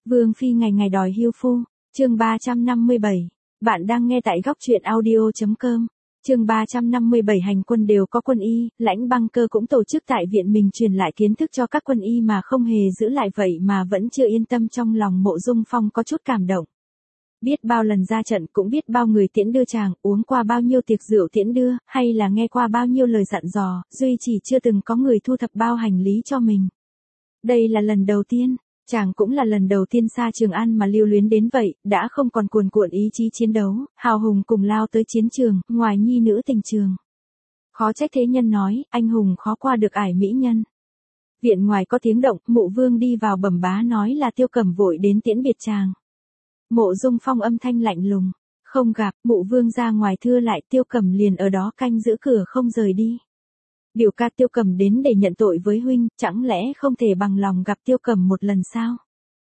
Vương phi ngày ngày đòi hiêu phu, chương 357. Bạn đang nghe tại góc truyện audio.com. Chương 357 hành quân đều có quân y, Lãnh Băng Cơ cũng tổ chức tại viện mình truyền lại kiến thức cho các quân y mà không hề giữ lại vậy mà vẫn chưa yên tâm, trong lòng Mộ Dung Phong có chút cảm động. Biết bao lần ra trận, cũng biết bao người tiễn đưa chàng, uống qua bao nhiêu tiệc rượu tiễn đưa, hay là nghe qua bao nhiêu lời dặn dò, duy chỉ chưa từng có người thu thập bao hành lý cho mình. Đây là lần đầu tiên. Chàng cũng là lần đầu tiên xa Trường An mà lưu luyến đến vậy, đã không còn cuồn cuộn ý chí chiến đấu, hào hùng cùng lao tới chiến trường, ngoài nhi nữ tình trường. Khó trách thế nhân nói, anh hùng khó qua được ải mỹ nhân. Viện ngoài có tiếng động, Mộ Vương đi vào bẩm bá nói là Tiêu Cẩm vội đến tiễn biệt chàng. Mộ Dung Phong âm thanh lạnh lùng, không gặp. Mộ Vương ra ngoài thưa lại, Tiêu Cẩm liền ở đó canh giữ cửa không rời đi. Biểu ca Tiêu Cẩm đến để nhận tội với huynh, chẳng lẽ không thể bằng lòng gặp Tiêu Cẩm một lần sao?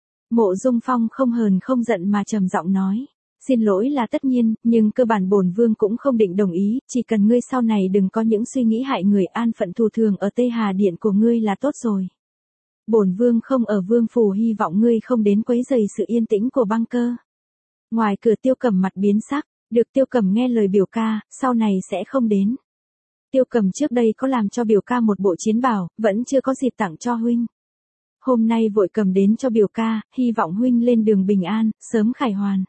Mộ Dung Phong không hờn không giận mà trầm giọng nói, xin lỗi là tất nhiên, nhưng cơ bản bổn vương cũng không định đồng ý, chỉ cần ngươi sau này đừng có những suy nghĩ hại người, an phận thù thường ở Tây Hà Điện của ngươi là tốt rồi. Bổn vương không ở vương phủ, hy vọng ngươi không đến quấy rầy sự yên tĩnh của Băng Cơ. Ngoài cửa Tiêu Cẩm mặt biến sắc, được Tiêu Cẩm nghe lời biểu ca, sau này sẽ không đến. Tiêu Cẩm trước đây có làm cho biểu ca một bộ chiến bào, vẫn chưa có dịp tặng cho huynh. Hôm nay vội cầm đến cho biểu ca, hy vọng huynh lên đường bình an, sớm khải hoàn.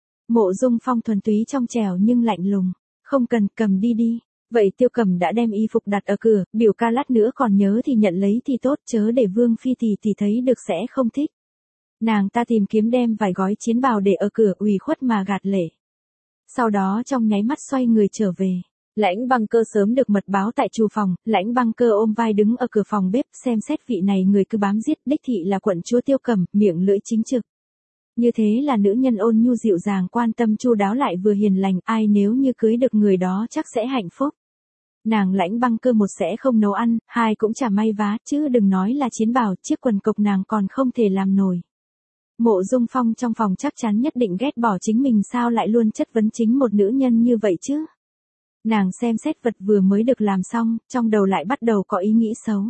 Mộ Dung Phong thuần túy trong trẻo nhưng lạnh lùng, không cần, cầm đi đi. Vậy Tiêu Cẩm đã đem y phục đặt ở cửa, biểu ca lát nữa còn nhớ thì nhận lấy thì tốt, chớ để Vương phi thì thấy được sẽ không thích. Nàng ta tìm kiếm đem vài gói chiến bào để ở cửa, ủy khuất mà gạt lệ. Sau đó trong nháy mắt xoay người trở về. Lãnh Băng Cơ sớm được mật báo tại trù phòng, Lãnh Băng Cơ ôm vai đứng ở cửa phòng bếp, xem xét vị này người cứ bám giết, đích thị là quận chúa Tiêu Cẩm, miệng lưỡi chính trực. Như thế là nữ nhân ôn nhu dịu dàng, quan tâm chu đáo lại vừa hiền lành, ai nếu như cưới được người đó chắc sẽ hạnh phúc. Nàng Lãnh Băng Cơ một sẽ không nấu ăn, hai cũng chả may vá, chứ đừng nói là chiến bào, chiếc quần cộc nàng còn không thể làm nổi. Mộ Dung Phong trong phòng chắc chắn nhất định ghét bỏ chính mình, sao lại luôn chất vấn chính một nữ nhân như vậy chứ? Nàng xem xét vật vừa mới được làm xong, trong đầu lại bắt đầu có ý nghĩ xấu.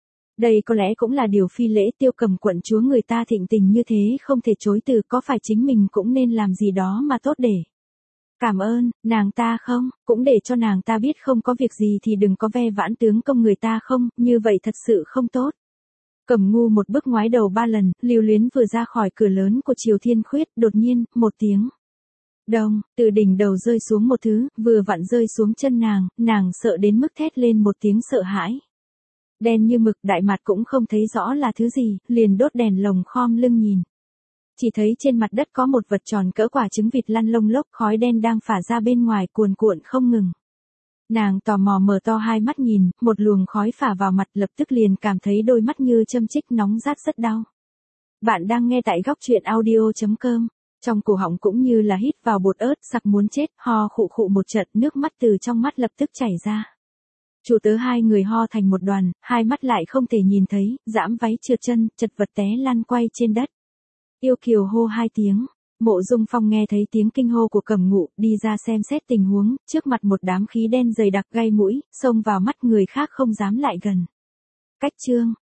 Đây có lẽ cũng là điều phi lễ, Tiêu Cẩm quận chúa người ta thịnh tình như thế không thể chối từ, có phải chính mình cũng nên làm gì đó mà tốt để cảm ơn nàng ta không, cũng để cho nàng ta biết không có việc gì thì đừng có ve vãn tướng công người ta không, như vậy thật sự không tốt. Cẩm ngu một bước ngoái đầu 3 lần, lưu luyến vừa ra khỏi cửa lớn của Triều Thiên Khuyết, đột nhiên, một tiếng đông, từ đỉnh đầu rơi xuống một thứ, vừa vặn rơi xuống chân nàng sợ đến mức thét lên một tiếng sợ hãi. Đen như mực, đại mặt cũng không thấy rõ là thứ gì, liền đốt đèn lồng khom lưng nhìn. Chỉ thấy trên mặt đất có một vật tròn cỡ quả trứng vịt lăn lông lốc, khói đen đang phả ra bên ngoài cuồn cuộn không ngừng. Nàng tò mò mở to hai mắt nhìn, một luồng khói phả vào mặt, lập tức liền cảm thấy đôi mắt như châm chích nóng rát rất đau. Bạn đang nghe tại góc truyện audio.com. Trong cổ họng cũng như là hít vào bột ớt, sặc muốn chết, ho khụ khụ một trận, nước mắt từ trong mắt lập tức chảy ra. Chủ tớ hai người ho thành một đoàn, hai mắt lại không thể nhìn thấy, giãm váy trượt chân, chật vật té lăn quay trên đất. Yêu Kiều hô hai tiếng. Mộ Dung Phong nghe thấy tiếng kinh hô của Cẩm Ngụ, đi ra xem xét tình huống, trước mặt một đám khí đen dày đặc gây mũi, xông vào mắt, người khác không dám lại gần. Cách chương,